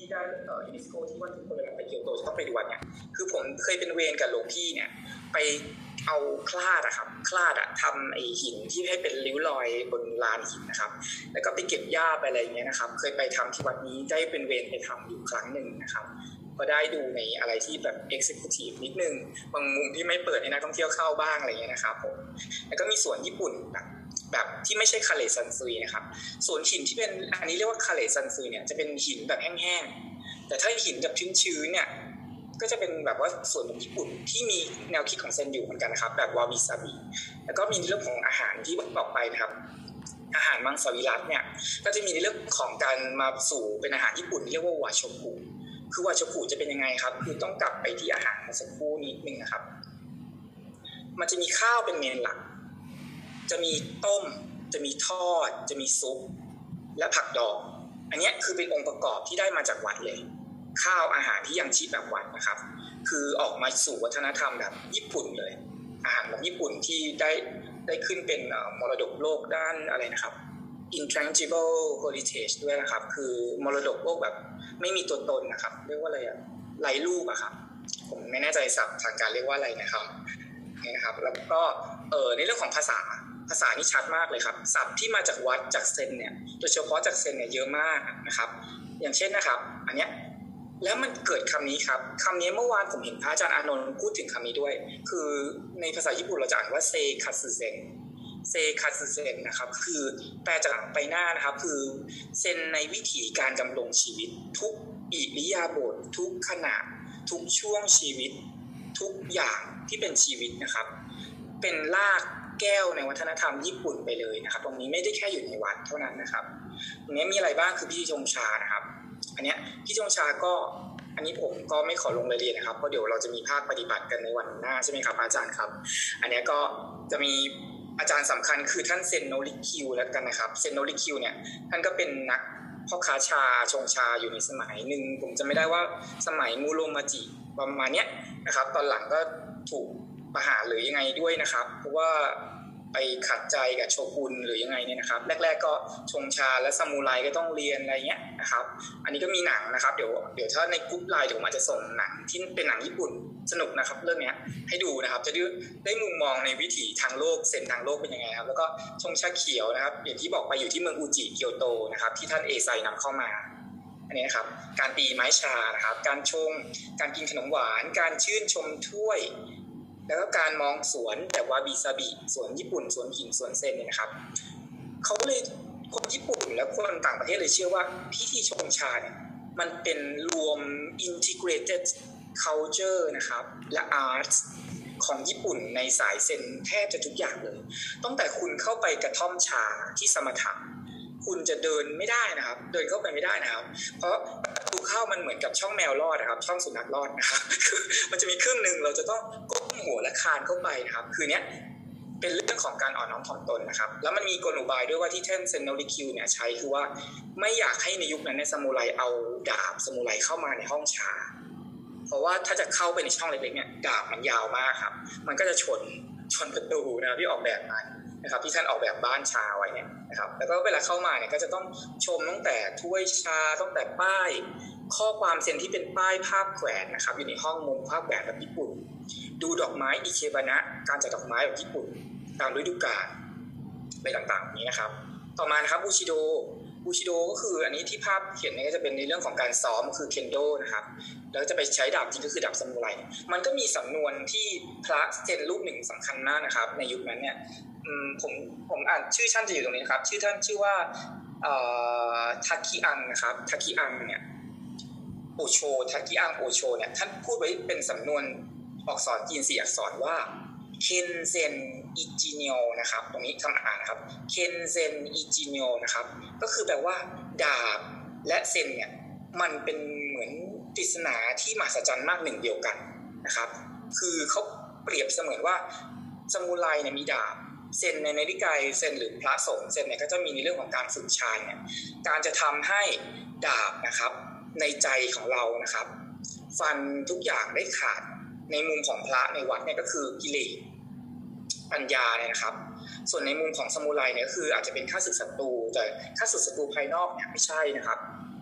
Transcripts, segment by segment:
ได้ยูเนสโกที่ว่าทุกคนเวลาไปเกียวโตจะต้องไปดูเนี่ยคือผมเคยเป็นเวรกับหลวงพี่เนี่ยไปเอาคลาดทำไอหินที่ให้เป็นริ้วรอยบนลานหินนะครับแล้วก็ไปเก็บหญ้าไปอะไรอย่างเงี้ยนะครับเคยไปทำที่วัดนี้ได้เป็นเวรไปทำอยู่ครั้งหนึ่งนะครับก็ได้ดูในอะไรที่แบบ executive นิดนึงบางมุมที่ไม่เปิดให้นักท่องเที่ยวเข้าบ้างอะไรเงี้ยนะครับผมแล้วก็มีสวนญี่ปุ่นแบบที่ไม่ใช่คาเลซันซุยนะครับสวนหินที่เป็นอันนี้เรียกว่าคาเลซันซุยเนี่ยจะเป็นหินแบบแห้งๆแต่ถ้าหินแบบชื้นๆเนี่ยก็จะเป็นแบบว่าสวนของญี่ปุ่นที่มีแนวคิดของเซนอยู่เหมือนกันนะครับแบบวาบิซาบิแล้วก็มีเรื่องของอาหารที่บอกไปนะครับอาหารมังสวิรัติเนี่ยก็จะมีในเรื่องของการมาสู่เป็นอาหารญี่ปุ่นเรียกว่าวาโชกุคือวาโชกุจะเป็นยังไงครับคือต้องกลับไปที่อาหารมาสักครู่นิดนึงนะครับมันจะมีข้าวเป็นเมนหลักจะมีต้มจะมีทอดจะมีซุปและผักดองอันนี้คือเป็นองค์ประกอบที่ได้มาจากวัดเลยข้าวอาหารที่ยังชีพแบบวัดนะครับคือออกมาสู่วัฒนธรรมแบบญี่ปุ่นเลยอาหารแบบญี่ปุ่นที่ได้ขึ้นเป็นมรดกโลกด้านอะไรนะครับ intangible heritage ด้วยนะครับคือมรดกโลกแบบไม่มีตัวตนนะครับเรียกว่าอะไรไร้รูปอะครับผมไม่แน่ใจศัพท์ทางการเรียกว่าอะไรนะครับนี่นะครับแล้วก็ในเรื่องของภาษานี่ชัดมากเลยครับศัพท์ที่มาจากวัดจากเซนเนี่ยโดยเฉพาะจากเซนเนี่ยเยอะมากนะครับอย่างเช่นนะครับอันเนี้ยแล้วมันเกิดคำนี้ครับคำนี้เมื่อวานผมเห็นพระอาจารย์อานนท์พูดถึงคำนี้ด้วยคือในภาษาญี่ปุ่นเราจะอ่านว่าเซคัตสึเซนนะครับคือแปลจากหลังไปหน้านะครับคือเซนในวิถีการดำรงชีวิตทุกอิริยาบถทุกขณะทุกช่วงชีวิตทุกอย่างที่เป็นชีวิตนะครับเป็นรากแก้วในวัฒนธรรมญี่ปุ่นไปเลยนะครับตรงนี้ไม่ได้แค่อยู่ในวัดเท่านั้นนะครับตรงนี้มีอะไรบ้างคือพิธีชงชานะครับอันนี้พิธีชงชาก็อันนี้ผมก็ไม่ขอลงรายละเอียดนะครับเพราะเดี๋ยวเราจะมีภาคปฏิบัติกันในวันหน้าใช่ไหมครับอาจารย์ครับอันนี้ก็จะมีอาจารย์สำคัญคือท่านเซนโนริคิวแล้วกันนะครับเซนโนริคิวเนี่ยท่านก็เป็นนักพ่อค้าชาชงชาอยู่ในสมัยหนึ่งผมจะไม่ได้ว่าสมัยมูโรมาจิประมาณนี้นะครับตอนหลังก็ถูกประหารหรือยังไงด้วยนะครับเพราะว่าไปขัดใจกับโชกุนหรือยังไงเนี่ยนะครับแรกๆก็ชงชาและซามูไรก็ต้องเรียนอะไรเงี้ยนะครับอันนี้ก็มีหนังนะครับเดี๋ยวถ้าในกรุ๊ปไลน์เดี๋ยวผมอาจจะส่งหนังที่เป็นหนังญี่ปุ่นสนุกนะครับเรื่องนี้ให้ดูนะครับจะได้มุมมองในวิถีทางโลกเซนทางโลกเป็นยังไงครับแล้วก็ชงชาเขียวนะครับอย่างที่บอกไปอยู่ที่เมืองอูจิเกียวโตนะครับที่ท่านเอไซนำเข้ามาอันนี้นะครับการตีไม้ชานะครับการชงการกินขนมหวานการชื่นชมถ้วยแล้วก็การมองสวนแต่วาบิซาบิสวนญี่ปุ่นสวนหินสวนเซนเนี่ยนะครับเขาเลยคนญี่ปุ่นและคนต่างประเทศเลยเชื่อว่าพิธีชงชาเนี่ยมันเป็นรวม integrated culture นะครับและ art ของญี่ปุ่นในสายเซนแทบจะทุกอย่างเลยตั้งแต่คุณเข้าไปกระท่อมชาที่สมถะคุณจะเดินไม่ได้นะครับเดินเข้าไปไม่ได้นะครับเพราะประตูเข้ามันเหมือนกับช่องแมวรอดนะครับช่องสุนัขรอดนะครับคือมันจะมีครึ่งนึงเราจะต้องก้มหัวและคานเข้าไปนะครับคือเนี้ยเป็นเรื่องของการอ่อนน้อมถ่อมตนนะครับแล้วมันมีกลอุบายด้วยว่าที่ท่านเซนโนริคิวเนี่ยใช้คือว่าไม่อยากให้ในยุคนั้นในซามูไรเอาดาบซามูไรเข้ามาในห้องชาเพราะว่าถ้าจะเข้าไปในช่องเล็กๆเนี่ยดาบมันยาวมากครับมันก็จะชนประตูนะที่ออกแบบมานะครับที่ท่านออกแบบบ้านชาไว้เนี่ยนะครับแล้วก็เวลาเข้ามาเนี่ยก็จะต้องชมตั้งแต่ถ้วยชาตั้งแต่ป้ายข้อความเซ็นที่เป็นป้ายภาพแขวนนะครับอยู่ในห้องมุมภาพแขวนแบบญี่ปุ่นดูดอกไม้อิเคบานะการจัดดอกไม้แบบญี่ปุ่นตามฤดูกาลอะไรต่างๆนี้นะครับต่อมานะครับบูชิโดก็คืออันนี้ที่ภาพเขียนเนี่ยก็จะเป็นในเรื่องของการซ้อมคือเคนโดนะครับแล้วจะไปใช้ดาบจริงก็คือดาบซามูไรมันก็มีสำนวนที่พระเซนรูปหนึ่งสำคัญมากนะครับในยุคนั้นเนี่ยผมอ่านชื่อท่านจะอยู่ตรงนี้ครับชื่อท่านชื่อว่าทาคิอังนะครับทาคิอังเนี่ยโอโชทาคิอังโอโชเนี่ยท่านพูดไว้เป็นสำนวนอักษรจีน4อักษรว่าเคนเซนอิจิเนียวนะครับตรงนี้คำอ่านนะครับเคนเซนอิจิเนียวนะครับก็คือแปลว่าดาบและเซนเนี่ยมันเป็นเหมือนปริศนาที่มหัศจรรย์มากหนึ่งเดียวกันนะครับคือเขาเปรียบเสมือนว่าซามูไรเนี่ยมีดาบเซนในนิกายเซนหรือพระสงฆ์เซนเนี่ยก็จะมีในเรื่องของการฝึกฌานเนี่ยการจะทำให้ดาบนะครับในใจของเรานะครับฟันทุกอย่างได้ขาดในมุมของพระในวัดเนี่ยก็คือกิเลสปัญญาเนี่ยนะครับส่วนในมุมของซามูไรเนี่ยก็คืออาจจะเป็นฆ่าศึกศัตรูแต่ฆ่าศึกศัตรูภายนอกเนี่ยไม่ใช่นะครับ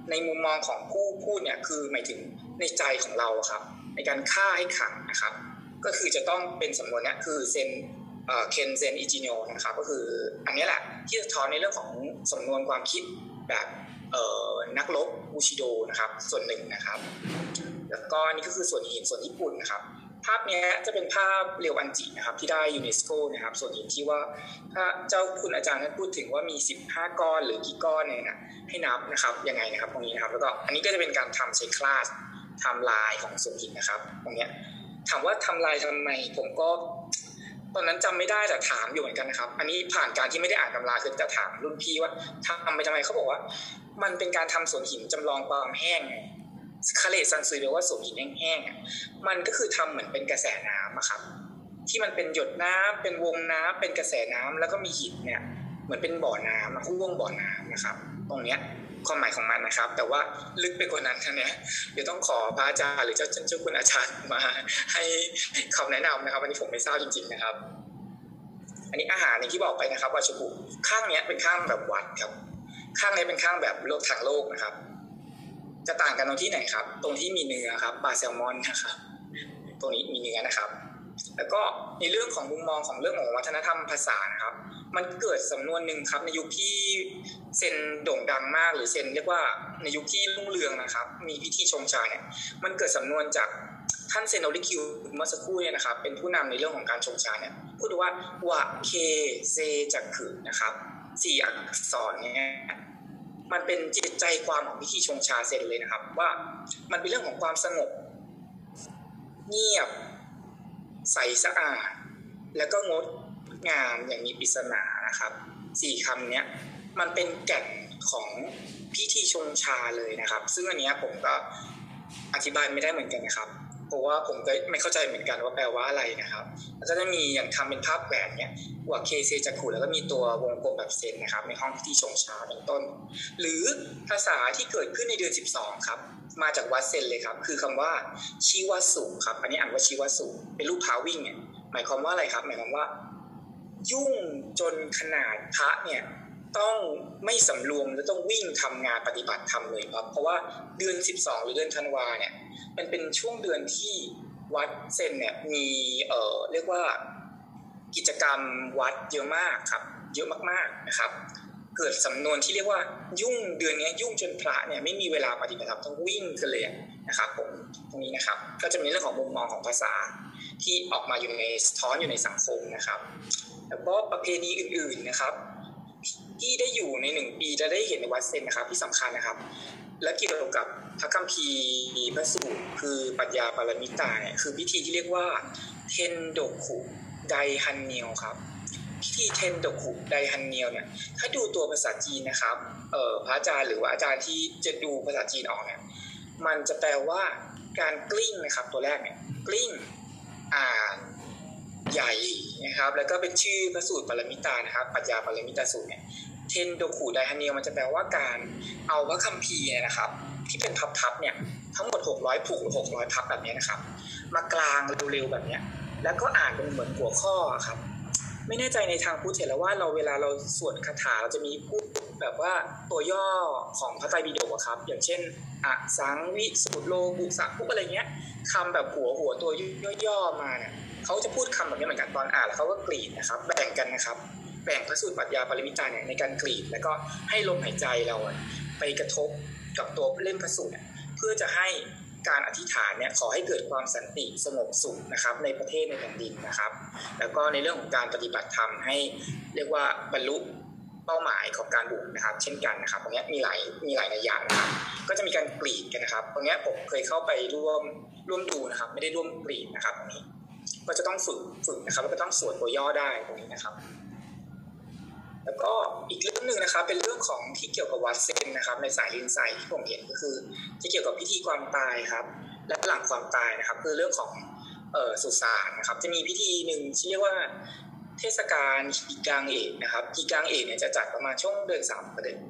ในมุมมองของผู้พูดเนี่ยคือหมายถึงในใจของเราครับในการฆ่าให้ขังนะครับก็คือจะต้องเป็นสำนวนนี้คือเซนเคนเซนอิจิโนนะครับก็คืออันนี้แหละที่สะท้อนในเรื่องของสำนวนความคิดแบบนักรบบูชิโดนะครับส่วนหนึ่งนะครับแล้วก็นี่ก็คือส่วนหินส่วนญี่ปุ่นนะครับภาพนี้จะเป็นภาพเรียวอันจินะครับที่ได้ยูเนสโกนะครับส่วนหินที่ว่าถ้าเจ้าคุณอาจารย์ท่านพูดถึงว่ามี15ก้อนหรือกี่ก้อนเนี่ยนะให้นับนะครับยังไงนะครับตรงนี้นะครับแล้วก็อันนี้ก็จะเป็นการทำใช้คลาสไทม์ไลน์ของส่วนหินนะครับตรงนี้ถามว่าทำลายทำไมผมก็ตอนนั้นจำไม่ได้แต่ถามอยู่เหมือนกันนะครับอันนี้ผ่านการที่ไม่ได้อ่านตำราคือจะถามรุ่นพี่ว่าทำไปทำไมเขาบอกว่ามันเป็นการทำสวนหินจำลองความแห้งคาเลซันซุยแปลว่าสวนหินแห้งๆมันก็คือทำเหมือนเป็นกระแสน้ำอะครับที่มันเป็นหยดน้ำเป็นวงน้ำเป็นกระแสน้ำแล้วก็มีหินเนี่ยเหมือนเป็นบ่อน้ำห่วงบ่อน้ำนะครับตรงเนี้ยความหมายของมันนะครับแต่ว่าลึกไปกว่านั้นเนี่ยเดี๋ยวต้องขอพระอาจารย์หรือเจ้าคุณอาจารย์มาให้คำแนะนำนะครับวันนี้ผมไม่ทราบจริงๆนะครับอันนี้อาหารในที่บอกไปนะครับวาชบุข้างเนี้ยเป็นข้างแบบวัดครับข้างนี้เป็นข้างแบบโลกทางโลกนะครับจะต่างกันตรงที่ไหนครับตรงที่มีเนื้อครับปลาแซลมอนนะครับตรงนี้มีเนื้อนะครับแล้วก็ในเรื่องของมุมมองของเรื่องของวัฒนธรรมภาษานะครับมันเกิดสำนวนหนึ่งครับในยุคที่เซนโด่งดังมากหรือเซนเรียกว่าในยุคที่รุ่งเรืองนะครับมีพิธีชงชาเนี่ยมันเกิดสำนวนจากท่านเซนโนริคิวเมื่อสักครู่เนี่ยนะครับเป็นผู้นำในเรื่องของการชงชาเนี่ยพูดว่าวะเคเซจักขุนะครับ4อักษรเนี่ยมันเป็นจิตใจความของพิธีชงชาเซนเลยนะครับว่ามันเป็นเรื่องของความสงบเงียบใสสะอาดแล้วก็งดงามอย่างมีปริศนานะครับ4คำนี้มันเป็นแก่นของพิธีชงชาเลยนะครับซึ่งอันนี้ผมก็อธิบายไม่ได้เหมือนกันนะครับเพราะว่าผมก็ไม่เข้าใจเหมือนกันว่าแปลว่าอะไรนะครับแล้วก็จะมีอย่างทำเป็นภาพแหวนเนี่ยว่าเคเซจักขุแล้วก็มีตัววงกลมแบบเซนนะครับในห้องพิธีชงชาเป็นต้นหรือภาษาที่เกิดขึ้นในเดือน12ครับมาจากวัดเซนเลยครับคือคำว่าชิวาสุครับอันนี้อ่านว่าชิวาสุเป็นรูปเท้าวิ่งเนี่ยหมายความว่าอะไรครับหมายความว่ายุ่งจนขนาดพระเนี่ยต้องไม่สำรวมและต้องวิ่งทำงานปฏิบัติธรรมเลยครับเพราะว่าเดือน12หรือเดือนธันวาเนี่ยมันเป็นช่วงเดือนที่วัดเซนเนี่ยมีเรียกว่ากิจกรรมวัดเยอะมากครับเยอะมากๆนะครับเกิดสำนวนที่เรียกว่ายุ่งเดือนนี้ยุ่งจนพระเนี่ยไม่มีเวลาปฏิบัติธรรมต้องวิ่งกันเลยนะครับผมตรงนี้นะครับก็จะมีเรื่องของมุมมองของภาษาที่ออกมาอยู่ในสะท้อนอยู่ในสังคมนะครับแล้วก็ประเพณีอื่นๆนะครับที่ได้อยู่ใน1ปีจะได้เห็นในวัดเซนนะครับที่สำคัญนะครับและเกี่ยวกับพระคัมภีร์พระสูตรคือปัญญาปรมิตาเนี่ยคือพิธีที่เรียกว่าเทนโดคุไดฮันเนียวครับพิธีเทนโดคุไดฮันเนียวเนี่ยถ้าดูตัวภาษาจีนนะครับพระอาจารย์หรือว่าอาจารย์ที่จะดูภาษาจีนออกเนี่ยมันจะแปลว่าการกลิ้งนะครับตัวแรกเนี่ยกลิ้งอ่านใหญ่นะครับแล้วก็เป็นชื่อพระสูตรปรมิตานะครับปัญญาปรมิตาสูตรเนี่ยเทนโดคุไดฮันเนียวมันจะแปลว่าการเอาพระคัมภีร์นะครับที่เป็นพับๆเนี่ยทั้งหมด600ผูกหรือ600พับแบบนี้นะครับมากลางเร็วๆแบบนี้แล้วก็อ่านเป็นเหมือนหัวข้อครับไม่แน่ใจในทางพุทธเห็นแล้วว่าเราเวลาเราสวดคาถาเราจะมีพูดแบบว่าตัวย่อของพระไตรปิฎกครับอย่างเช่นอสังวิสุโลกุสักพวกอะไรเงี้ยคำแบบหัวตัวย่อๆมาเนี่ยเขาจะพูดคำแบบนี้เหมือนกันตอนอ่านแล้วเขาก็กรีดนะครับแบ่งกันนะครับแบ่งพระสูตรปัญญาปรมิตาเนี่ยในการกรีดแล้วก็ให้ลมหายใจเราไปกระทบกับตัวเล่มพระสูตรเพื่อจะให้การอธิษฐานเนี่ยขอให้เกิดความสันติสงบสุขนะครับในประเทศในแผ่นดินนะครับแล้วก็ในเรื่องของการปฏิบัติธรรมให้เรียกว่าบรรลุเป้าหมายของการบวชนะครับเช่นกันนะครับตรงนี้มีหลายอย่างนะครับก็จะมีการกรีดกันนะครับตรงนี้ผมเคยเข้าไปร่วมดูนะครับไม่ได้ร่วมกรีดนะครับตรงนี้ก็จะต้องฝึกนะครับแล้วก็ต้องสวดตัวย่อได้ตรงนี้นะครับแล้วก็อีกเรื่องนึงนะครับเป็นเรื่องของที่เกี่ยวกับวัดเซนนะครับในสายลินไซที่ผมเห็นก็คือที่เกี่ยวกับพิธีความตายครับและหลังความตายนะครับคือเรื่องของสุสานนะครับจะมีพิธีหนึ่งที่เรียกว่าเทศกาลกีกังเอกนะครับกีกังเอกเนี่ยจะจัดประมาณช่วงเดือน3กับเดือน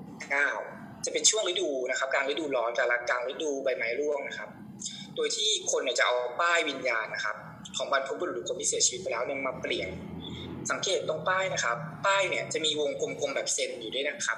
9จะเป็นช่วงฤดูนะครับกลางฤดูร้อนกับกลางฤดูใบไม้ร่วงนะครับโดยที่คนเนี่ยจะเอาป้ายวิญญาณนะครับของบรรพบุรุษหรือคนที่เสียชีวิตไปแล้วเนี่ยมาเปลี่ยนสังเกตตรงป้ายนะครับป้ายเนี่ยจะมีวงกลมๆแบบเซนอยู่ด้วยนะครับ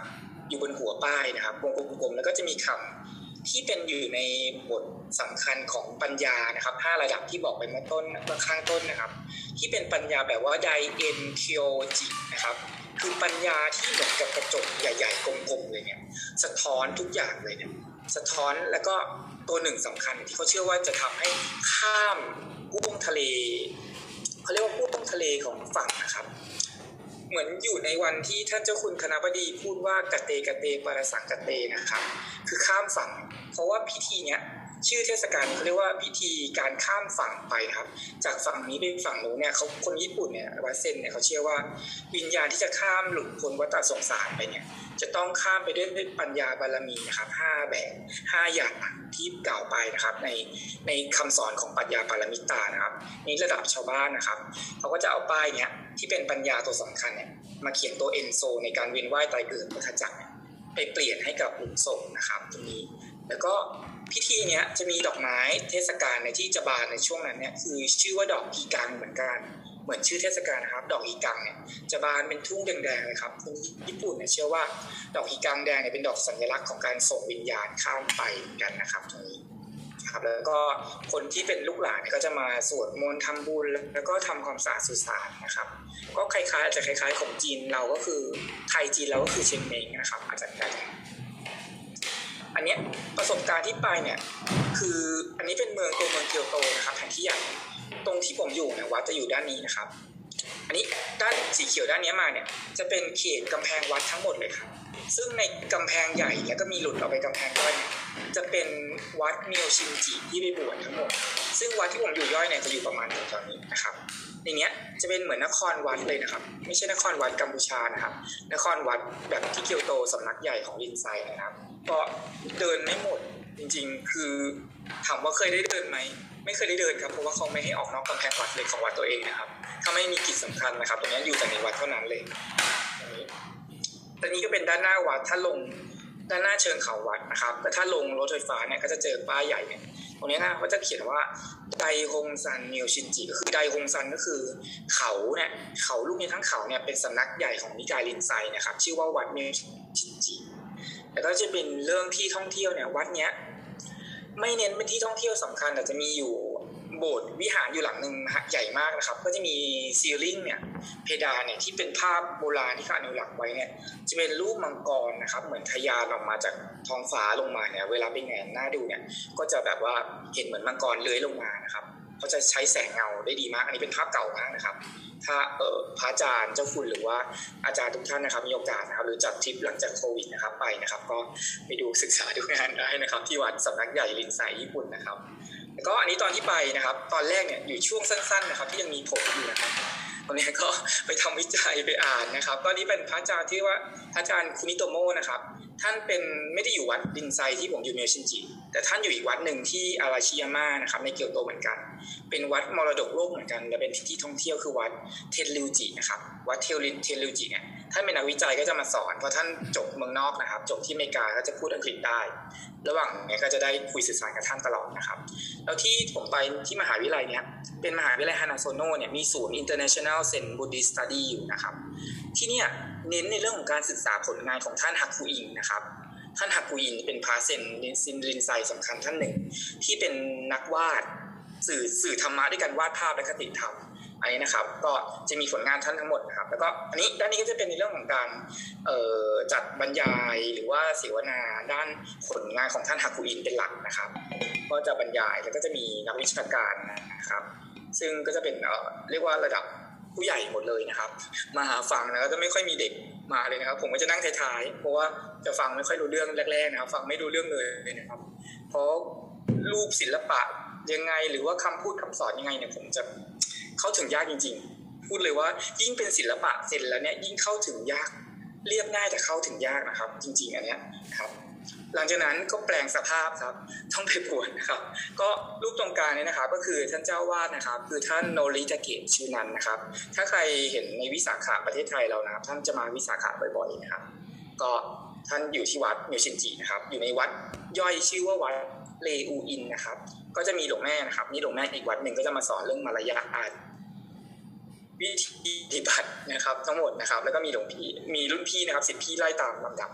อยู่บนหัวป้ายนะครับวงกลมๆแล้วก็จะมีคำที่เป็นอยู่ในบทสำคัญของปัญญานะครับ5ระดับที่บอกไปเมื่อข้างต้นนะครับที่เป็นปัญญาแบบว่าไดเอ็นเคียวจินะครับคือปัญญาที่เหมือนกับกระจกใหญ่ๆกลมๆเลยเนี่ยสะท้อนทุกอย่างเลยเนี่ยสะท้อนแล้วก็ตัวหนึ่งสำคัญที่เขาเชื่อว่าจะทำให้ข้ามกุ้งทะเลเขาเรียกว่ากุ้งทะเลของฝั่งนะครับเหมือนอยู่ในวันที่ท่านเจ้าคุณคณบดีพูดว่ากะเตกะเตปรสังกะเตนะครับคือข้ามฝั่งเพราะว่าพิธีเนี้ยชื่อเทศกาลเขาเรียกว่าพิธีการข้ามฝั่งไปครับจากฝั่งนี้ไปฝั่งนู้นเนี่ยเขาคนญี่ปุ่นเนี่ยวัดเซนเนี่ยเขาเชื่อว่าวิญญาณที่จะข้ามหลุดพ้นวัฏสงสารไปเนี่ยจะต้องข้ามไปด้วยปัญญาบารมีนะครับ5แบบ5อย่างที่กล่าวไปนะครับในคำสอนของปัญญาปารมิตานะครับนี่ระดับชาวบ้านนะครับเขาก็จะเอาป้ายเนี้ยที่เป็นปัญญาตัวสำคัญเนี่ยมาเขียนตัวเอนโซในการเวียนว่ายตายเกิดวัฏจักรไปเปลี่ยนให้กับหลุมศพนะครับตรงนี้แล้วก็พิธีเนี้ยจะมีดอกไม้เทศกาลในที่จะบานในช่วงนั้นเนี่ยคือชื่อว่าดอกอีกังเหมือนกันเหมือนชื่อเทศกาลนะครับดอกอีกังเนี่ยจะบานเป็นทุ่งแดงๆเลยครับคนญี่ปุ่นเนี่ยเชื่อว่าดอกอีกังแดงเนี่ยเป็นดอกสัญลักษณ์ของการส่งวิญญาณข้ามไปกันนะครับตรงนี้ครับแล้วก็คนที่เป็นลูกหลานก็จะมาสวดมนต์ทำบุญแล้วก็ทำความสะอาดสุสานนะครับก็คล้ายๆอาจจะคล้ายๆของจีนเราก็คือไทยจีนเราก็คือเชียงเม้งนะครับอาจจะได้อันนี้ประสบการณ์ที่ไปเนี่ยคืออันนี้เป็นตัวเมืองเกียวโตนะครับแผนที่ใหญ่ตรงที่ผมอยู่เนี่ยวัดจะอยู่ด้านนี้นะครับอันนี้ด้านสีเขียวด้านนี้มาเนี่ยจะเป็นเขตกำแพงวัดทั้งหมดเลยครับซึ่งในกำแพงใหญ่แล้วก็มีหลุดออกไปกำแพงย่อยจะเป็นวัดเมียวชินจิที่ไปบวชทั้งหมดซึ่งวัดที่ผมอยู่ย่อยเนี่ยจะอยู่ประมาณตรงนี้นะครับในเนี้ยจะเป็นเหมือนนครวัดเลยนะครับไม่ใช่นครวัดกัมพูชานะครับนครวัดแบบที่เกียวโตสำนักใหญ่ของลินไซนะครับก็เดินไม่หมดจริงๆคือถามว่าเคยได้เดินไหมไม่เคยได้เดินครับเพราะว่าเขาไม่ให้ออกนอกกำแพงวัดเลยของวัดตัวเองนะครับถ้าไม่มีกิจสำคัญนะครับตรงนี้อยู่แต่ในวัดเท่านั้นเลยตรงนี้ก็เป็นด้านหน้าวัดถ้าลงด้านหน้าเชิงเขาวัดนะครับแต่ถ้าลงรถไฟฟ้าเนี่ยก็จะเจอป้ายใหญ่เนี่ยตรงนี้นะก็จะเขียนว่าไดฮงซันเมียวชินจิก็คือไดฮงซันก็คือเขาเนี่ยเขาลูกนี้ทั้งเขาเนี่ยเป็นสำนักใหญ่ของนิกายลินไซนะครับชื่อว่าวัดเมียวชินจิแล้วก็จะเป็นเรื่องที่ท่องเที่ยวเนี่ยวัดเนี้ยไม่เน้นเป็นที่ท่องเที่ยวสำคัญแต่จะมีอยู่โบสถ์วิหารอยู่หลังนึงใหญ่มากนะครับก็จะมีซีลิ่งเนี่ยเพดานเนี่ยที่เป็นภาพโบราณที่เขาอนุรักษ์ไว้เนี่ยจะเป็นรูปมังกรนะครับเหมือนทะยานออกมาจากท้องฟ้าลงมาเนี่ยเวลาไปแงนหน้าดูเนี่ยก็จะแบบว่าเห็นเหมือนมังกรเลื้อยลงมานะครับเขาจะใช้แสงเงาได้ดีมากอันนี้เป็นภาพเก่ามากนะครับถ้าพระอาจารย์เจ้าคุณหรือว่าอาจารย์ทุกท่านนะครับมีโอกาสนะครับหรือจัดทริปหลังจากโควิดนะครับไปนะครับก็ไปดูศึกษาดูงานได้นะครับที่วัดสำนักใหญ่ลินไซญี่ปุ่นนะครับแล้วก็อันนี้ตอนที่ไปนะครับตอนแรกเนี่ยอยู่ช่วงสั้นๆนะครับที่ยังมีผมอยู่นะครับตอนนี้ก็ไปทำวิจัยไปอ่านนะครับตอนนี้เป็นพระอาจารย์ที่ว่าพระอาจารย์คุนิโตโมะนะครับท่านเป็นไม่ได้อยู่วัดลินไซที่ผมอยู่เมียวชินจิแต่ท่านอยู่อีกวัดหนึ่งที่อาราชิยาม่านะครับในเกียวโตเหมือนกันเป็นวัดมรดกโลกเหมือนกันและเป็นที่ท่องเที่ยวคือวัดเทนริวจินะครับวัดเทนริวจิเนี่ยท่านเป็นนักวิจัยก็จะมาสอนเพราะท่านจบเมืองนอกนะครับจบที่อเมริกาก็จะพูดอังกฤษได้ระหว่างนี้ก็จะได้คุยสื่อสารกับท่านตลอดนะครับแล้วที่ผมไปที่มหาวิทยาลัยเนี่ยเป็นมหาวิทยาลัยฮานาโซโนะเนี่ยมีศูนย์ International Zen Buddhist Study อยู่นะครับที่เนี่ยเน้นในเรื่องของการศึกษาผลงานของท่านฮักกุอิงนะครับท่านฮักกุอิงเป็นพระเซนลินไซสำคัญท่านหนึ่งที่เป็นนักวาดสื่อธรรมะด้วยการวาดภาพและคติธรรมอันนี้นะครับก็จะมีผลงานท่านทั้งหมดนะครับแล้วก็อันนี้ด้านนี้ก็จะเป็นในเรื่องของการจัดบรรยายหรือว่าเสวนาด้านผลงานของท่านฮักกุอินเป็นหลักนะครับก็จะบรรยายแล้วก็จะมีนักวิชาการนะครับซึ่งก็จะเป็นเรียกว่าระดับผู้ใหญ่หมดเลยนะครับมาหาฟังแล้วก็จะไม่ค่อยมีเด็กมาเลยนะครับผมก็จะนั่งท้ายๆเพราะว่าจะฟังไม่ค่อยรู้เรื่องแรกๆนะครับฟังไม่รู้เรื่องเลยนะครับเพราะรูปศิลปะยังไงหรือว่าคำพูดคำสอนยังไงเนี่ยผมจะเข้าถึงยากจริงๆพูดเลยว่ายิ่งเป็นศิลปะเสร็จแล้วเนี่ยยิ่งเข้าถึงยากเรียบง่ายแต่เข้าถึงยากนะครับจริงๆอันเนี้ยครับหลังจากนั้นก็แปลงสภาพครับต้องไปบวชนะครับก็รูปตรงกลางนี้นะครับก็คือท่านเจ้าวาดนะครับคือท่านโนริตาเกะชื่อนั้นนะครับถ้าใครเห็นในวิสาขะประเทศไทยเรานะครับท่านจะมาวิสาขะบ่อยๆนะครับก็ท่านอยู่ที่วัดเมียวชินจินะครับอยู่ในวัดย่อยชื่อว่าวัดเลอูอินนะครับก็จะมีหลวงแม่นะครับนี่หลวงแม่อีกวัดหนึ่งก็จะมาสอนเรื่องมารยาทวิธีปฏิบัตินะครับทั้งหมดนะครับแล้วก็มีหลวงพี่มีรุ่นพี่นะครับศิษย์พี่ไล่ตามลำดับ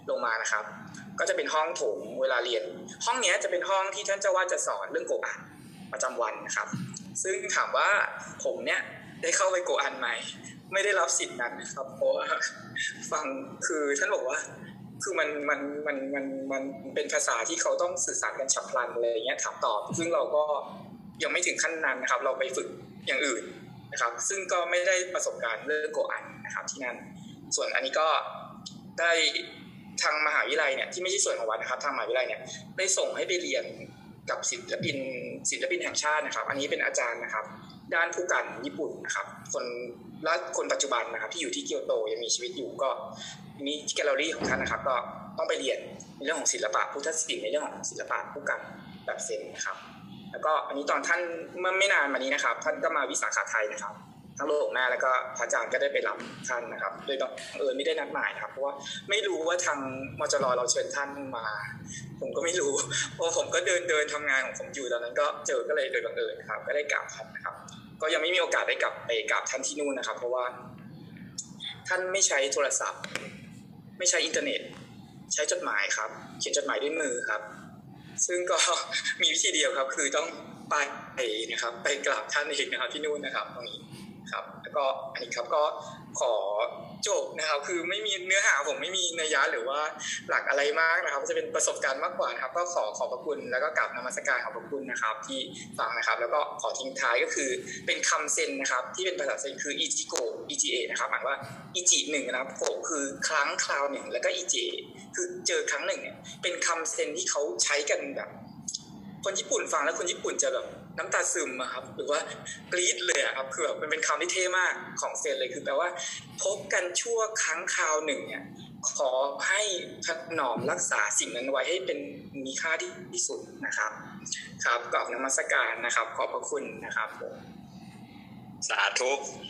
ลงมานะครับ ก็จะเป็นห้องโถงเวลาเรียนห้องนี้จะเป็นห้องที่ท่านเจ้าวาดจะสอนเรื่องโกอันประจำวันนะครับซึ่งถามว่าผมเนี่ยได้เข้าไปโกอันไหมไม่ได้รับสิทธิ์นั้นนะครับเพราะว่าฟังคือท่านบอกว่าคือมันเป็นภาษาที่เขาต้องสื่อสารกันฉับพลันอะไรอย่างเงี้ยถามตอบซึ่งเราก็ยังไม่ถึงขั้นนั้นนะครับเราไปฝึกอย่างอื่นนะครับซึ่งก็ไม่ได้ประสบการณ์เรื่องโกอันนะครับที่นั่นส่วนอันนี้ก็ได้ทางมหาวิทยาลัยเนี่ยที่ไม่ใช่ส่วนของวัดนะครับทางมหาวิทยาลัยเนี่ยได้ส่งให้ไปเรียนกับศิลปินแห่งชาตินะครับอันนี้เป็นอาจารย์นะครับด้านผู้กันญี่ปุ่นนะครับคนปัจจุบันนะครับที่อยู่ที่เกียวโตยังมีชีวิตอยู่ก็มีแกลเลอรี่ของท่านนะครับก็ต้องไปเรียนในเรื่องของศิลปะพุทธศิลป์ในเรื่องของศิลปะผู้กันแบบเซนนะครับแล้วก็อันนี้ตอนท่านเมื่อไม่นานมานี้นะครับท่านก็มาวิสาขไทยนะครับทั้งโลกหน้าแล้วก็พระอาจารย์ก็ได้ไปรับท่านนะครับโดยบังเอิญไม่ได้นัดหมายนะครับเพราะว่าไม่รู้ว่าทางมจรเราเชิญท่านมาผมก็ไม่รู้เพราะผมก็เดินทำงานของผมอยู่ตอนนั้นก็เจอก็เลยโดยบังเอิญครับก็ได้กราบท่านนะครับก็ยังไม่มีโอกาสได้กลับไปกราบท่านที่นู่นนะครับเพราะว่าท่านไม่ใช้โทรศัพท์ไม่ใช้อินเทอร์เน็ตใช้จดหมายครับเขียนจดหมายด้วยมือครับซึ่งก็มีวิธีเดียวครับคือต้องไปนะครับไปกราบท่านเองนะครับที่นู่นนะครับตรงนี้ครับแล้วก็อันนี้ครับก็ขอจบนะครับคือไม่มีเนื้อหาผมไม่มีนัยยะหรือว่าหลักอะไรมากนะครับจะเป็นประสบการณ์มากกว่าครับก็ขอพระคุณแล้วก็กราบนมัสการขอบพระคุณนะครับที่ฟังนะครับแล้วก็ขอทิ้งท้ายก็คือเป็นคำเซนนะครับที่เป็นภาษาเซนคืออิจิโกอิจิเอะนะครับหมายว่าอิจิหนึ่งนะครับโกคือครั้งคราวหนึ่งแล้วก็อิจิคือเจอครั้งหนึ่งเนี่ยเป็นคำเซนที่เขาใช้กันแบบคนญี่ปุ่นฟังแล้วคนญี่ปุ่นจะแบบน้ำตาซึมครับหรือว่ากรี๊ดเลยครับคือแบบมันเป็นคำที่เท่มากของเซนเลยคือแปลว่าพบกันชั่วครั้งคราวหนึ่งเนี่ยขอให้ถนอมรักษาสิ่งนั้นไว้ให้เป็นมีค่าที่สุดนะครับครับกราบนมัสการนะครับขอบพระคุณนะครับสาธุ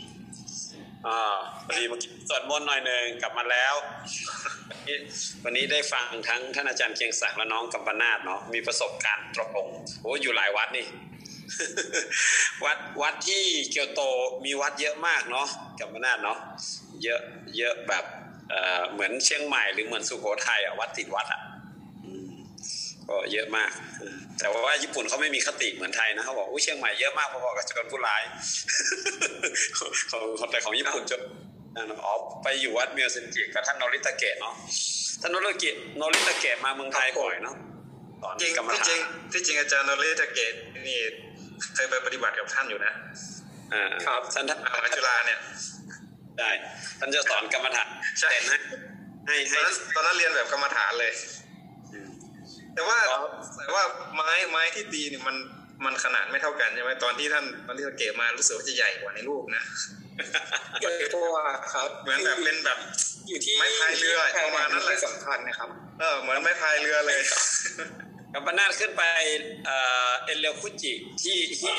พอดีเมื่อกี้สวดมนต์หน่อยนึงกลับมาแล้ววันนี้ได้ฟังทั้งท่านอาจารย์เกียงศักดิ์และน้องกัมปนาทเนาะมีประสบการณ์ตรงโอ้อยู่หลายวัดนี่ วัดที่เกียวโตมีวัดเยอะมากเนาะกัมปนาทเนาะเยอะแบบเหมือนเชียงใหม่หรือเหมือนสุโขทัยวัดติดวัดก็เยอะมากแต่ว่าญี่ปุ่นเขาไม่มีคติเหมือนไทยนะเขาบอกเชียงใหม่เยอะมากพอๆกับโจรผู้ร้าย แต่ของญี่ปุ่นจะไปอยู่วัดเมียวเซนจิกับท่านโนริตะเกะเนาะท่านโนริตะเกะมาเมืองไทยบ่อยเนาะจริงที่จริงอาจารย์โนริตะเกะนี่เคยไปปฏิบัติกับท่านอยู่นะครับท่านจุฬาเนี่ยได้ท่านจะสอนกรรมฐานใช่ให้ตอนนั้นเรียนแบบกรรมฐานเลยแต่ว่าไม้ที่ตีนี่มันขนาดไม่เท่ากันใช่ไหมตอนที่เก็บมารู้สึกว่าจะใหญ่กว่าในรูปนะใหญ่กว่าครับเหมือนแบบเป็นแบบอยู่ที่ไม้พายเรือประมาณนั้นแหละสำคัญนะครับเหมือนไม้พายเรือเลยกัมปนาทขึ้นไปเอเรียวคุจิที่เอ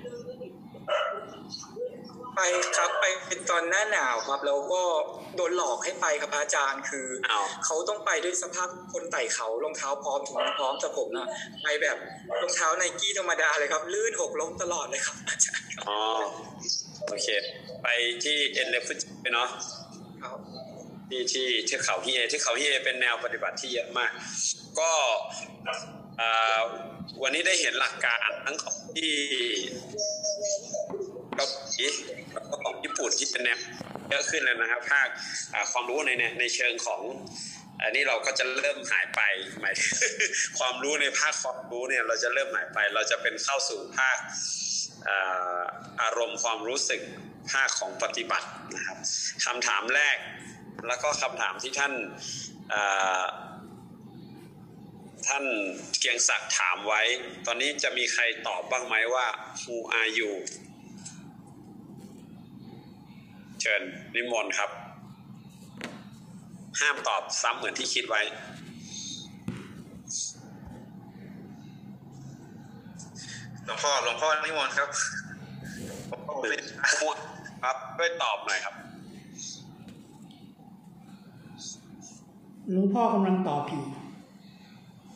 ไปครับไปเป็นตอนหน้าหนาวครับแล้วก็โดนหลอกให้ไปครับอาจารย์คือเขาต้องไปด้วยสภาพคนไต่เขารองเท้าพร้อมถุงพร้อมแต่ผมนะไปแบบรองเท้าไนกี้ธรรมดาเลยครับลื่นหกล้มตลอดเลยครับอาจารย์โอเคไปที่เอเรียวคุจิไปเนาะที่เทือกเขาฮิเอเป็นแนวปฏิบัติที่เยอะมากก็วันนี้ได้เห็นหลักการทั้งของที่เกาหลีแล้วก็ของญี่ปุ่นที่เป็นแนวเยอะขึ้นแล้วนะครับภาคความรู้ในเชิงของอันนี้เราก็จะเริ่มหายไปหมายความรู้ในภาคความรู้เนี่ยเราจะเริ่มหายไปเราจะเป็นเข้าสู่ภาคอารมณ์ความรู้สึกภาคของปฏิบัตินะครับคำถามแรกแล้วก็คำถามที่ท่านเกียงศักดิ์ถามไว้ตอนนี้จะมีใครตอบบ้างไหมว่า Who are you เชิญนิมนต์ครับห้ามตอบซ้ำเหมือนที่คิดไว้หลวงพ่อนิมนต์ครับครับช่วยตอบหน่อยครับหลวงพ่อกำลังตอบอยู่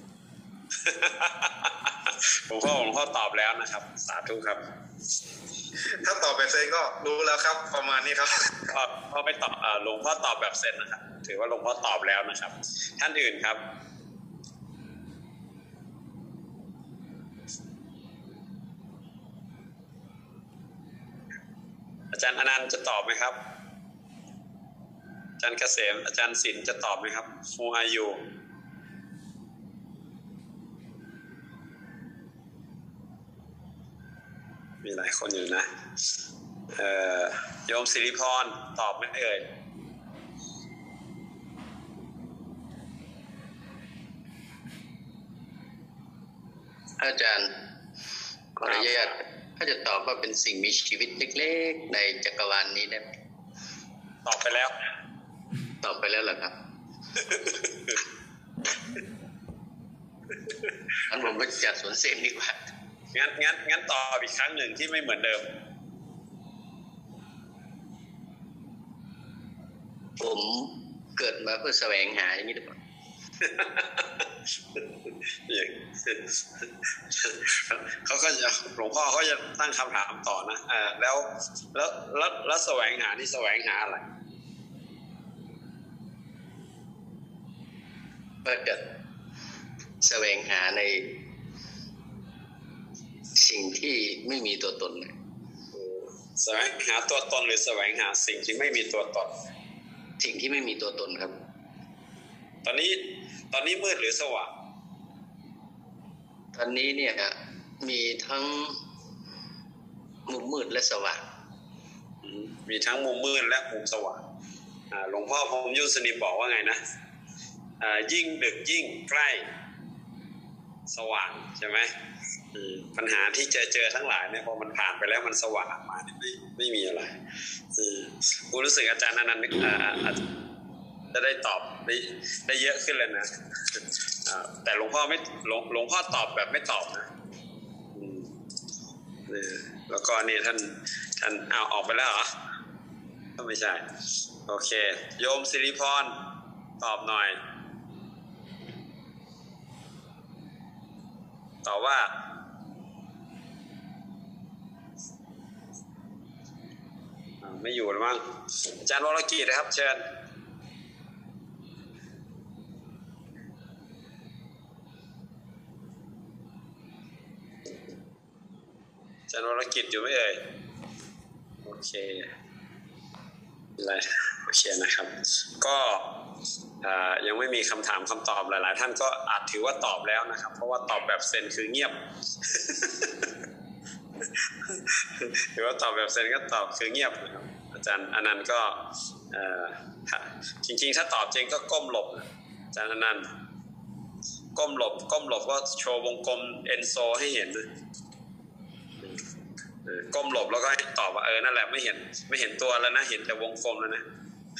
หลวงพ่อตอบแล้วนะครับสาธุครับถ้าตอบแบบเซนก็รู้แล้วครับประมาณนี้ครับพอไปตอบหลวงพ่อตอบแบบเซนนะครับถือว่าหลวงพ่อตอบแล้วนะครับท่านอื่นครับอาจารย์อนันต์จะตอบไหมครับอาจารย์เกษมอาจารย์ศิลป์จะตอบไหมครับ Who are you มีหลายคนอยู่นะโยมสิริพรตอบไหมเอ่ยอาจารย์ขออนุญาตถ้าจะตอบว่าเป็นสิ่งมีชีวิตเล็กๆในจักรวาลนี้ได้ไหมตอบไปแล้วเหรอครับงั้นผมไปจัดสวนเสพดีกว่างั้นตอบอีกครั้งหนึ่งที่ไม่เหมือนเดิมผมเกิดมาเพื่อแสวงหาอย่างนี้หรือเปล่าเขาก็จะหลวงพ่อเขาจะตั้งคำถามต่อนะแล้วแสวงหาที่แสวงหาอะไรก็จะแสวงหาในสิ่งที่ไม่มีตัวตนแสวงหาตัวตนหรือแสวงหาสิ่งที่ไม่มีตัวตนสิ่งที่ไม่มีตัวตนครับตอนนี้มืดหรือสว่างตอนนี้เนี่ยมีทั้งมุมมืดและสว่างมีทั้งมุมมืดและมุมสว่างหลวงพ่อพรหมยุสนิมบอกว่าไงนะยิ่งดึกยิ่งใกล้สว่างใช่ไหมปัญหาที่เจอทั้งหลายเนี่ยพอมันผ่านไปแล้วมันสว่างมาเนี่ยไม่มีอะไรกูรู้สึกอาจารย์นันท์จะได้ตอบได้เยอะขึ้นเลยนะแต่หลวงพ่อตอบแบบไม่ตอบนะแล้วก็นี่ท่านเอาออกไปแล้วเหรอไม่ใช่โอเคโยมสิริพรตอบหน่อยตอบว่าไม่อยู่แล้วมั้งอาจารย์วรกิจนะครับเชิญอาจารย์วรกิจอยู่ไหมเอ่ยโอเคโอเคนะครับก็ยังไม่มีคำถามคำตอบหลายๆท่านก็อาจถือว่าตอบแล้วนะครับเพราะว่าตอบแบบเซนคือเงียบถือว่าตอบแบบเซนก็ตอบคือเงียบนะครับอาจารย์อนันต์ก็จริงๆถ้าตอบจริงก็ก้มหลบอาจารย์อนันต์ก้มหลบก็โชว์วงกลมเอนโซให้เห็นก้มหลบแล้วก็ให้ตอบว่านั่นแหละไม่เห็นตัวแล้วนะเห็นแต่วงกลมแล้วนะ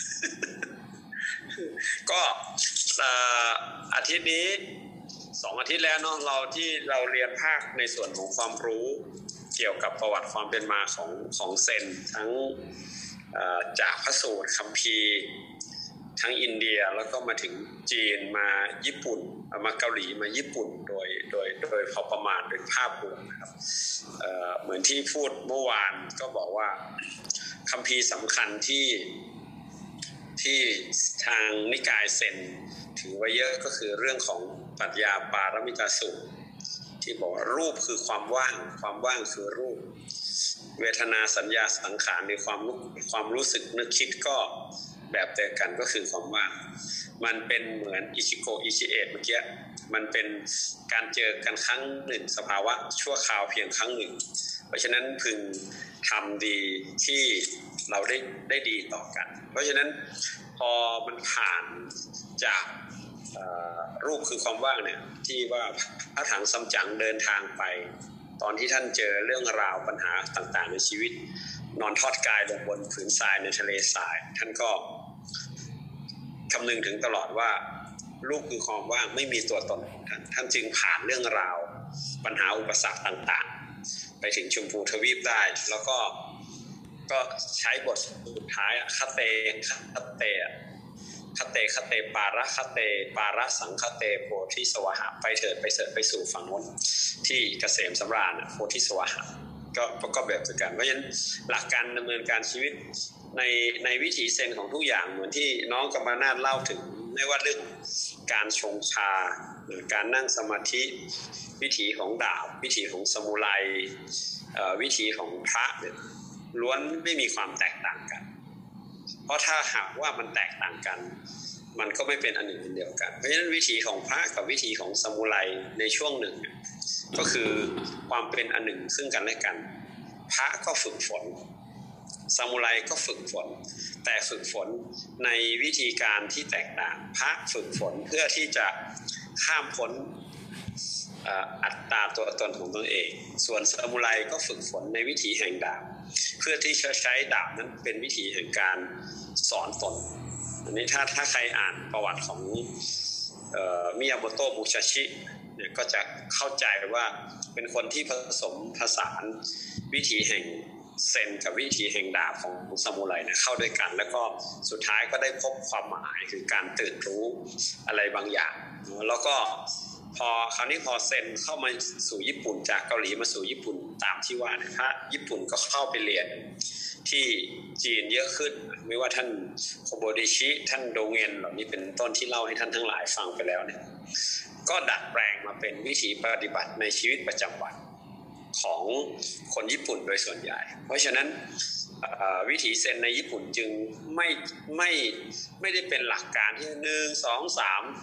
ก็อาทิตย์นี้2 อาทิตย์แล้วเนาะที่เราเรียนภาคในส่วนของความรู้เกี่ยวกับประวัติความเป็นมาของเซนทั้งจากพระสูตรคัมภีร์ทั้งอินเดียแล้วก็มาถึงจีนมาญี่ปุ่นมาเกาหลีมาญี่ปุ่นโดยพอประมาณโดยภาพรวมนะครับเหมือนที่พูดเมื่อวานก็บอกว่าคัมภีร์สำคัญที่ทางนิกายเซนถือไว้เยอะก็คือเรื่องของปรัชญาปารมิตาสูตรที่บอกว่ารูปคือความว่างคือรูปเวทนาสัญญาสังขารหรือความรู้สึกนึกคิดก็แบบเดียวกันก็คือความว่างมันเป็นเหมือนอิชิโกอิชิเอะเมื่อกี้มันเป็นการเจอกันครั้งหนึ่งสภาวะชั่วคราวเพียงครั้งหนึ่งเพราะฉะนั้นพึงทำดีที่เราได้ดีต่อกันเพราะฉะนั้นพอมันผ่านจากรูปคือความว่างเนี่ยที่ว่าพระถังซัมจั๋งเดินทางไปตอนที่ท่านเจอเรื่องราวปัญหาต่างๆในชีวิตนอนทอดกายลงบนผืนทรายในทะเลทรายท่านก็คำนึงถึงตลอดว่ารูปคือความว่างไม่มีตัวตนของท่านจึงผ่านเรื่องราวปัญหาอุปสรรคต่างๆไปถึงชมพูทวีปได้แล้วก็ใช้บทสุดท้ายคเตปาระคเตปาระสังคเตโพธิสวหะไปเถิดไปสู่ฝั่งโน้นที่เกษมสำราญโพธิสวหะก็แบบเดียวกันเพราะฉะนั้นหลักการดำเนินการชีวิตในวิถีเซนของทุกอย่างเหมือนที่น้องกัมปนาทเล่าถึงไม่ว่าเรื่องการชงชาหรือการนั่งสมาธิวิถีของดาบวิถีของซามูไรวิถีของพระเนี่ยล้วนไม่มีความแตกต่างกันเพราะถ้าหากว่ามันแตกต่างกันมันก็ไม่เป็นอันหนึ่งอันเดียวกันเพราะฉะนั้นวิถีของพระกับวิถีของซามูไรในช่วงหนึ่งก็คือความเป็นอันหนึ่งซึ่งกันและกันพระก็ฝึกฝนซามูไรก็ฝึกฝนแต่ฝึกฝนในวิธีการที่แตกต่างพระฝึกฝนเพื่อที่จะข้ามพ้นอัตตาตัวตนของตนเองส่วนซามูไรก็ฝึกฝนในวิถีแห่งดาบเพื่อที่จะใช้ดาบนั้นเป็นวิถีแห่งการสอนตนอันนี้ถ้าใครอ่านประวัติของมิยาโมโตะมุชาชิเนี่ยก็จะเข้าใจว่าเป็นคนที่ผสมผสานวิถีแห่งเซนกับวิธีแห่งดาบของซามูไรเนี่ยเข้าด้วยกันแล้วก็สุดท้ายก็ได้พบความหมายคือการตื่นรู้อะไรบางอย่างแล้วก็คราวนี้พอเซนเข้ามาสู่ญี่ปุ่นจากเกาหลีมาสู่ญี่ปุ่นตามที่ว่าเนี่ยพระญี่ปุ่นก็เข้าไปเรียนที่จีนเยอะขึ้นไม่ว่าท่านโคโบดิชิท่านโดเงินเหล่านี้เป็นต้นที่เล่าให้ท่านทั้งหลายฟังไปแล้วเนี่ยก็ดัดแปลงมาเป็นวิถีปฏิบัติในชีวิตประจำวันของคนญี่ปุ่นโดยส่วนใหญ่เพราะฉะนั้นวิถีเซนในญี่ปุ่นจึงไม่ได้เป็นหลักการที่1 2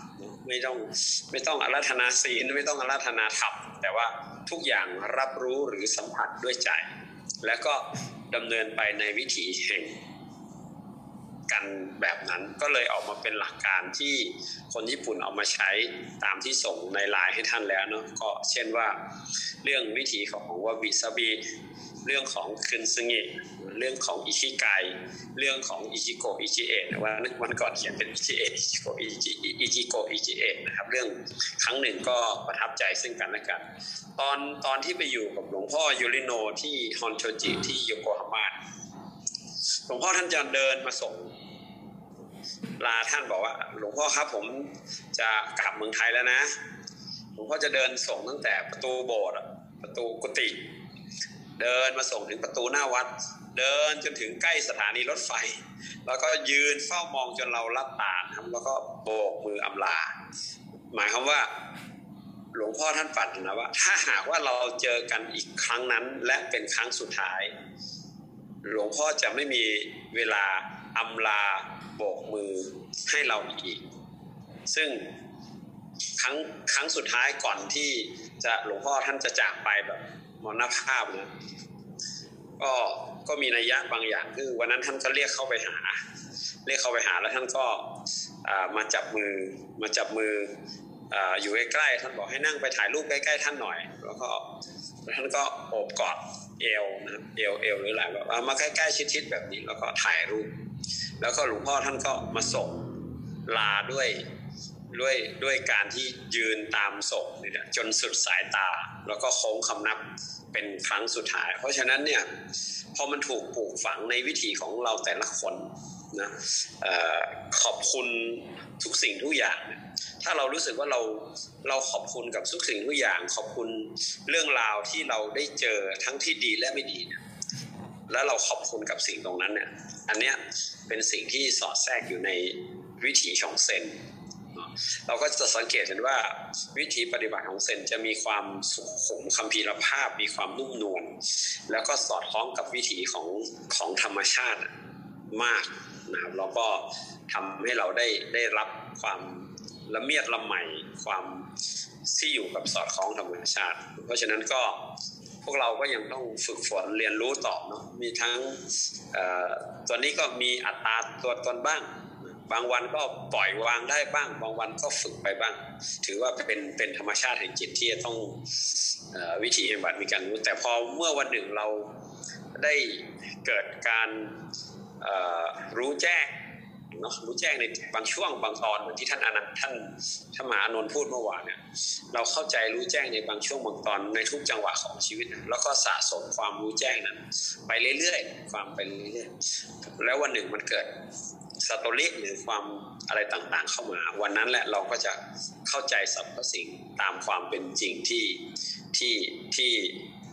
3ไม่ต้องอาราธนาศีลไม่ต้องอาราธนาธรรมแต่ว่าทุกอย่างรับรู้หรือสัมผัสด้วยใจแล้วก็ดำเนินไปในวิถีแห่งกันแบบนั้นก็เลยออกมาเป็นหลักการที่คนญี่ปุ่นเอามาใช้ตามที่ส่งในไลน์ให้ท่านแล้วเนาะก็เช่นว่าเรื่องวิถีของวาบิซาบิเรื่องของคึนซึงิเรื่องของอิชิไกเรื่องของอิจิโกะอิจิเอะวันก่อนเขียนเป็นอิจิเอะอิจิโกะอิจิเอะนะครับเรื่องครั้งหนึ่งก็ประทับใจซึ่งกันและกันตอนที่ไปอยู่กับหลวงพ่อยูริโนที่ฮอนโชจิที่โยโกฮาม่าหลวงพ่อท่านจะเดินมาส่งลาท่านบอกว่าหลวงพ่อครับผมจะกลับเมืองไทยแล้วนะหลวงพ่อจะเดินส่งตั้งแต่ประตูโบสถ์ประตูกุฏิเดินมาส่งถึงประตูหน้าวัดเดินจนถึงใกล้สถานีรถไฟแล้วก็ยืนเฝ้ามองจนเราลับตาครับแล้วก็โบกมืออำลาหมายความว่าหลวงพ่อท่านฝันนะว่าถ้าหากว่าเราเจอกันอีกครั้งนั้นและเป็นครั้งสุดท้ายหลวงพ่อจะไม่มีเวลาอำลาโบกมือให้เราอีกซึ่งครั้งสุดท้ายก่อนที่จะหลวงพ่อท่านจะจากไปแบบมรณภาพนะก็มีนัยยะบางอย่างคือวันนั้นท่านก็เรียกเข้าไปหาแล้วท่านก็มาจับมืออยู่ใกล้ๆท่านบอกให้นั่งไปถ่ายรูปใกล้ๆท่านหน่อยแล้วก็ท่านก็โอบกอดเอวนะครับเอวหรืออะไรแบบมาใกล้ๆชิดๆแบบนี้แล้วก็ถ่ายรูปแล้วก็หลวงพ่อท่านก็มาส่งลาด้วยการที่ยืนตามศพเนี่ยจนสุดสายตาแล้วก็โค้งคำนับเป็นครั้งสุดท้ายเพราะฉะนั้นเนี่ยพอมันถูกปลูกฝังในวิถีของเราแต่ละคนนะขอบคุณทุกสิ่งทุกอย่างถ้าเรารู้สึกว่าเราขอบคุณกับทุกสิ่งทุกอย่างขอบคุณเรื่องราวที่เราได้เจอทั้งที่ดีและไม่ดีเนี่ยแล้วเราขอบคุณกับสิ่งตรงนั้นเนี่ยอันเนี้ยเป็นสิ่งที่สอดแทรกอยู่ในวิถีของเซนเราก็จะสังเกตเห็นว่าวิธีปฏิบัติของเซนจะมีความสุขุมคัมภีรภาพมีความนุ่มนวลแล้วก็สอดคล้องกับวิถีของธรรมชาติมากนะครับแล้วก็ทำให้เราได้รับความละเมียดละไมความที่อยู่กับสอดคล้องธรรมชาติเพราะฉะนั้นก็พวกเราก็ยังต้องฝึกฝนเรียนรู้ต่อเนาะมีทั้งตัวนี้ก็มีอัตราตัวตนบ้างบางวันก็ปล่อยวางได้บ้างบางวันก็ฝึกไปบ้างถือว่าเป็นธรรมชาติแห่งจิตที่จะต้องวิถีแห่งบัตรมีการรู้แต่พอเมื่อวันหนึ่งเราได้เกิดการรู้แจ้งเนาะรู้แจ้งในบางช่วงบางตอนเหมือนที่ท่านมหาอานนท์พูดเมื่อวานเนี่ยเราเข้าใจรู้แจ้งในบางช่วงบางตอนในทุกจังหวะของชีวิตแล้วก็สะสมความรู้แจ้งนั้นไปเรื่อยๆความไปเรื่อยๆแล้ววันหนึ่งมันเกิดสตอรี่หรือความอะไรต่างๆเข้ามาวันนั้นแหละเราก็จะเข้าใจสรรพสิ่งตามความเป็นจริงที่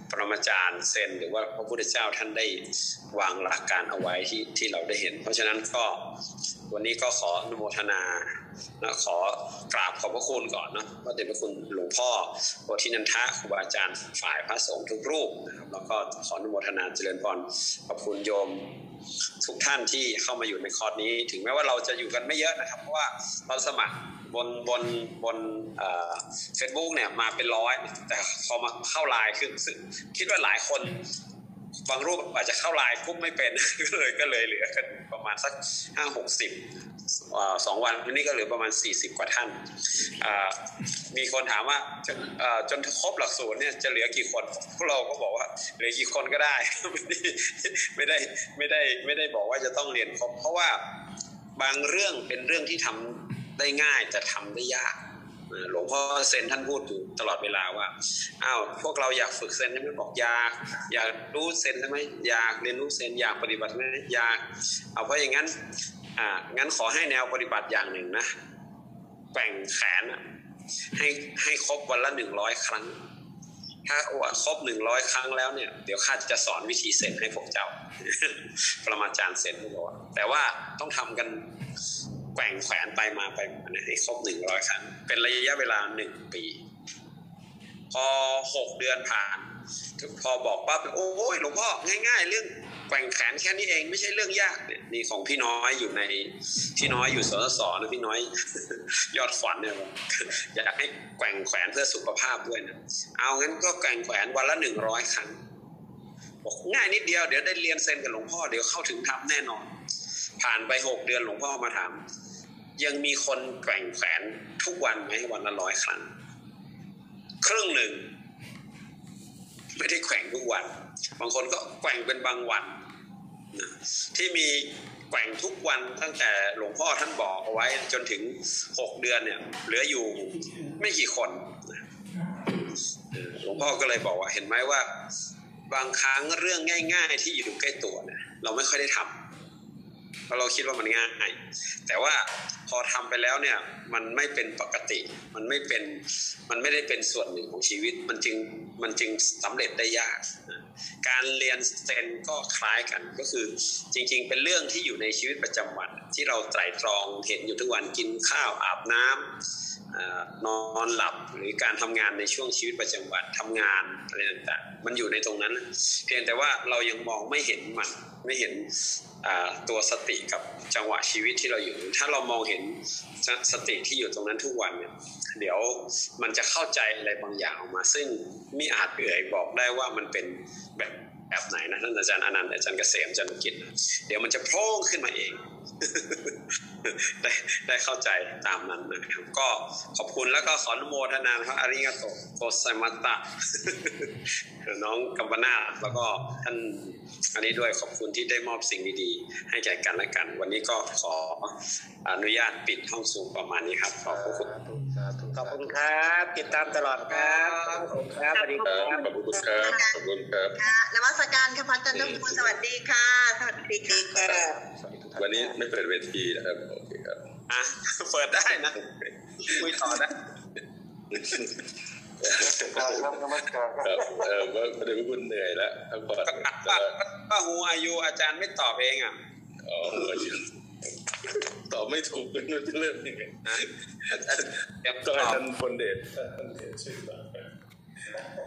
ปรมาจารย์เซนหรือว่าพระพุทธเจ้าท่านได้วางหลักการเอาไว้ที่เราได้เห็นเพราะฉะนั้นก็วันนี้ก็ขออนุโมทนาและขอกราบขอบพระคุณก่อนเนาะพระเดชพระคุณหลวงพ่อโพธินันทะครูบาอาจารย์ฝ่ายพระสงฆ์ทุกรูปนะครับแล้วก็ขออนุโมทนาเจริญพรขอบคุณโยมทุกท่านที่เข้ามาอยู่ในคอร์สนี้ถึงแม้ว่าเราจะอยู่กันไม่เยอะนะครับเพราะว่าเราสมัครบนFacebook เนี่ยมาเป็นร้อยแต่พอมาเข้าไลน์คือคิดว่าหลายคนบางรูปอาจจะเข้าไลน์ปุ๊บไม่เป็น ก็เลยเหลือกันประมาณสัก2 วันนี้ก็เหลือประมาณ40 กว่าท่านมีคนถามว่าจนครบหลักสูตรเนี่ยจะเหลือกี่คนพวกเราก็บอกว่าเหลือกี่คนก็ได้ ไม่ได้บอกว่าจะต้องเรียนครบเพราะว่าบางเรื่องเป็นเรื่องที่ทำได้ง่ายแต่ทำได้ยากหลวงพ่อเซนท่านพูดอยู่ตลอดเวลาว่าพวกเราอยากฝึกเซนใช่ไหมบอกอยากรู้เซนใช่ไหมอยากเรียนรู้เซนอยากปฏิบัติไหมอยากเพราะอย่างนั้นงั้นขอให้แนวปฏิบัติอย่างหนึ่งนะแกว่งแขนให้ครบวันละ100 ครั้งถ้าครบ100 ครั้งแล้วเนี่ยเดี๋ยวข้าจะสอนวิธีเซนให้พวกเจ้า ปรมาจารย์เซนบอกว่าแต่ว่าต้องทำกันแกว่งแขวนไปมาให้ครบ100 ครั้งเป็นระยะเวลา1 ปีพอ6 เดือนผ่านพอบอกปั๊บโอ้ยหลวงพ่อง่ายๆเรื่องแกว่งแขนแค่นี้เองไม่ใช่เรื่องยากเนี่ยนี่ของพี่น้อยอยู่ในพี่น้อยอยู่สสนะพี่น้อย ยอดฝันเนี่ยอยากให้แกว่งแขวนเพื่อสุขภาพด้วยนะเอางั้นก็แกว่งแขวนวันละ100 ครั้งบอกง่ายนิดเดียวเดี๋ยวได้เรียนเซนกับหลวงพ่อเดี๋ยวเข้าถึงธรรมแน่นอนผ่านไป6 เดือนหลวงพ่อมาถามยังมีคนแกว่งแขนทุกวันไหมวันละ100 ครั้งครึ่งหนึ่งไม่ได้แกว่งทุกวันบางคนก็แกว่งเป็นบางวันนะที่มีแกว่งทุกวันตั้งแต่หลวงพ่อท่านบอกเอาไว้จนถึง6 เดือนเนี่ยเหลืออยู่ไม่กี่คนนะหลวงพ่อก็เลยบอกว่าเห็นไหมว่าบางครั้งเรื่องง่ายๆที่อยู่ใกล้ตัวเนี่ยเราไม่ค่อยได้ทำเพราะเราคิดว่ามันง่ายแต่ว่าพอทำไปแล้วเนี่ยมันไม่เป็นปกติมันไม่ได้เป็นส่วนหนึ่งของชีวิตมันจึงสำเร็จได้ยากการเรียนเซนก็คล้ายกันก็คือจริงๆเป็นเรื่องที่อยู่ในชีวิตประจำวันที่เราไตร่ตรองเห็นอยู่ทุกวันกินข้าวอาบน้ำนอนหลับหรือการทำงานในช่วงชีวิตประจำวันทำงานอะไรต่างๆมันอยู่ในตรงนั้นเพียงแต่ว่าเรายังมองไม่เห็นมันไม่เห็นตัวสติกับจังหวะชีวิตที่เราอยู่ถ้าเรามองเห็นสติที่อยู่ตรงนั้นทุกวันเนี่ยเดี๋ยวมันจะเข้าใจอะไรบางอย่างออกมาซึ่งมิอาจบอกได้ว่ามันเป็นแบบไหนนะท่านอาจารย์อนันต์อาจารย์เกษมอาจารย์กิจเดี๋ยวมันจะโผล่ขึ้นมาเอง ได้เข้าใจตามนั้นนะครับก็ขอบคุณแล้วก็ขออนุโมทนาครับอาริงาโตโกไซมัตตะ น้องกัมปนาทแล้วก็ท่านอันนี้ด้วยขอบคุณที่ได้มอบสิ่งดีๆให้แก่กันและกันวันนี้ก็ขออนุญาตปิดห้องซูมประมาณนี้ครับขอบคุณขอบคุณครับติดตามตลอดครับขอบคุณครับสวัสดีครับขอบคุณครับขอบคุณครับนมัสการค่ะพระอาจารย์ทุกคนสวัสดีค่ะสวัสดีค่ะวันนี้ไม่เปิดเวทีนะครับโอเคครับเปิดได้นะคุยต่อนะครับนมัสการครับว่าประเดี๋ยวคุณเหนื่อยแล้วทั้งหมดว่าฮูอายุอาจารย์ไม่ตอบเองอ่ะตอบไม่ถูกเป็นเรื่องยังไงต้องให้ท่านพลเดชช่วยตอบ